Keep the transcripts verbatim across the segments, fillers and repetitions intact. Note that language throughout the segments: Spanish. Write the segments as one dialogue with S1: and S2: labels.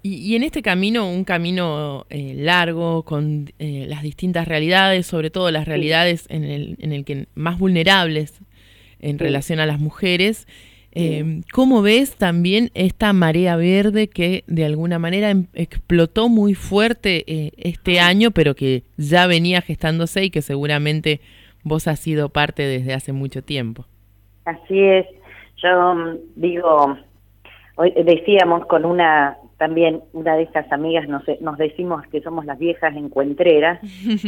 S1: Y, y en este camino, un camino eh, largo, con eh, las distintas realidades, sobre todo las
S2: Sí,
S1: realidades en el, en el que más vulnerables en
S2: sí,
S1: relación a las mujeres,
S2: sí.
S1: eh, ¿cómo ves también esta marea verde que de alguna manera em- explotó muy fuerte eh, este
S2: Mm,
S1: año, pero que ya venía gestándose y que seguramente vos has sido parte desde hace mucho tiempo?
S2: así es. Yo mm, digo, hoy decíamos con una, también una de estas amigas, nos, nos decimos que somos las viejas encuentreras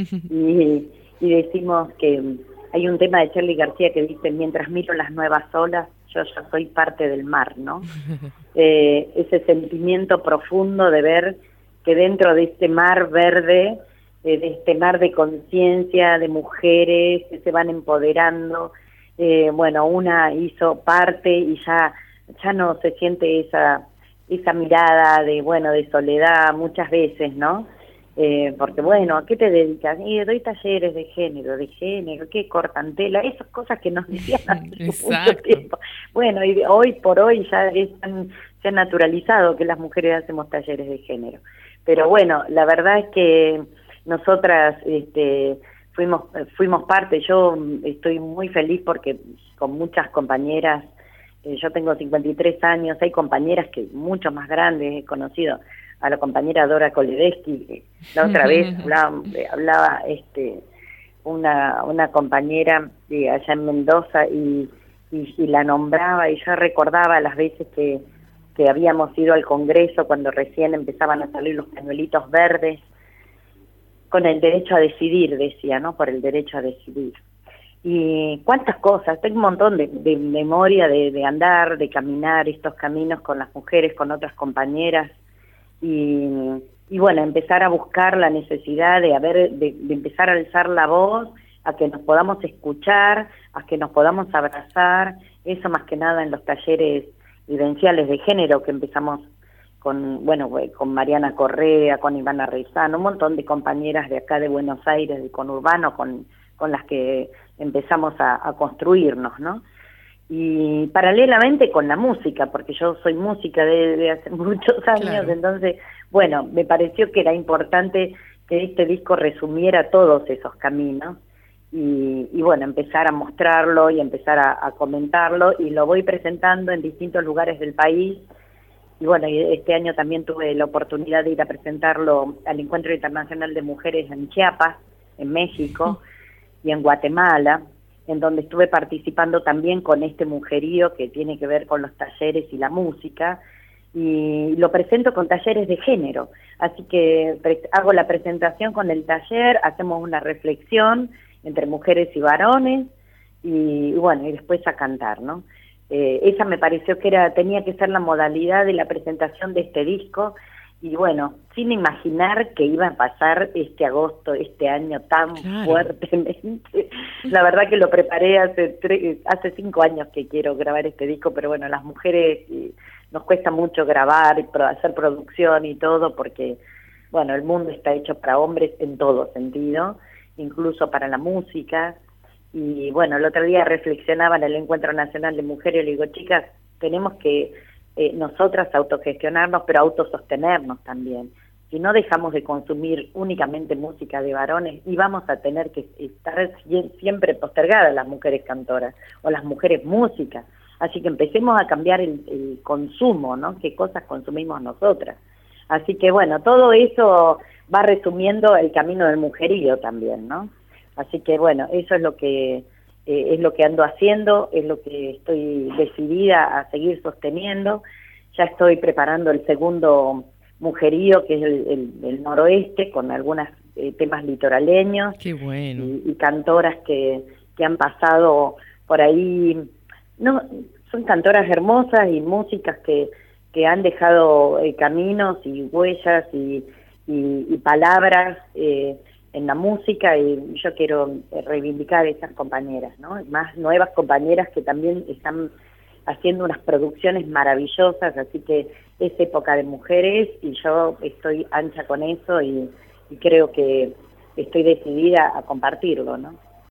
S2: y, y decimos que mm, hay un tema de Charly García que dice, mientras miro las nuevas olas, yo ya soy parte del mar, ¿no? Eh, ese sentimiento profundo de ver que dentro de este mar verde, eh, de este mar de conciencia, de mujeres que se van empoderando, eh, bueno, una hizo parte y ya, ya no se siente esa, esa mirada de, bueno, de soledad muchas veces, ¿no? Eh, porque bueno, ¿a qué te dedicas? Y doy talleres de género, de género, que cortan tela, esas cosas que nos decían hace mucho
S1: Exacto.
S2: tiempo. Bueno, y de hoy por hoy ya están, se ha naturalizado que las mujeres hacemos talleres de género. Pero bueno, la verdad es que nosotras este, fuimos, fuimos parte, yo estoy muy feliz porque con muchas compañeras, eh, yo tengo cincuenta y tres años, hay compañeras que mucho más grandes he conocido, a la compañera Dora Koledeschi, que la otra vez hablaba, hablaba este, una, una compañera de allá en Mendoza y, y, y la nombraba y yo recordaba las veces que, que habíamos ido al Congreso cuando recién empezaban a salir los pañuelitos verdes, con el derecho a decidir, decía, ¿no? Por el derecho a decidir. Y cuántas cosas, tengo un montón de, de memoria de, de andar, de caminar estos caminos con las mujeres, con otras compañeras, y, y bueno, empezar a buscar la necesidad de, haber, de, de empezar a alzar la voz, a que nos podamos escuchar, a que nos podamos abrazar, eso más que nada en los talleres vivenciales de género que empezamos con, bueno, con Mariana Correa, con Ivana Reizano, un montón de compañeras de acá de Buenos Aires, de Conurbano, con, con las que empezamos a, a construirnos, ¿no? Y paralelamente con la música, porque yo soy música de, de hace muchos años,
S1: Claro.
S2: entonces, bueno, me pareció que era importante que este disco resumiera todos esos caminos y, y bueno, empezar a mostrarlo y empezar a, a comentarlo, y lo voy presentando en distintos lugares del país. Y bueno, y este año también tuve la oportunidad de ir a presentarlo al Encuentro Internacional de Mujeres en Chiapas, en México, y en Guatemala, en donde estuve participando también con este mujerío que tiene que ver con los talleres y la música, y lo presento con talleres de género, así que hago la presentación con el taller, hacemos una reflexión entre mujeres y varones, y, y bueno, y después a cantar, ¿no? Eh, esa me pareció que era tenía que ser la modalidad de la presentación de este disco, y bueno, sin imaginar que iba a pasar este agosto, este año tan
S1: Claro.
S2: fuertemente. La verdad que lo preparé hace tres, hace cinco años que quiero grabar este disco, pero bueno, las mujeres eh, nos cuesta mucho grabar y pro, hacer producción y todo, porque bueno, el mundo está hecho para hombres en todo sentido, incluso para la música. Y bueno, el otro día reflexionaba en el Encuentro Nacional de Mujeres y le digo, chicas, tenemos que eh, nosotras autogestionarnos, pero autosostenernos también. Si no dejamos de consumir únicamente música de varones, y vamos a tener que estar siempre postergadas las mujeres cantoras o las mujeres músicas. Así que empecemos a cambiar el, el consumo, ¿no? ¿Qué cosas consumimos nosotras? Así que bueno, todo eso va resumiendo el camino del mujerío también, ¿no? Así que bueno, eso es lo que eh, es lo que ando haciendo, es lo que estoy decidida a seguir sosteniendo. Ya estoy preparando el segundo mujerío, que es el, el, el noroeste, con algunos eh, temas litoraleños
S1: Qué bueno.
S2: y, y cantoras que, que han pasado por ahí. No, son cantoras hermosas y músicas que, que han dejado eh, caminos y huellas y, y, y palabras eh, en la música, y yo quiero reivindicar a esas compañeras, ¿no? Más nuevas compañeras que también están haciendo unas producciones maravillosas, así que es época de mujeres y yo estoy ancha con eso y, y creo que estoy decidida a compartirlo, ¿no?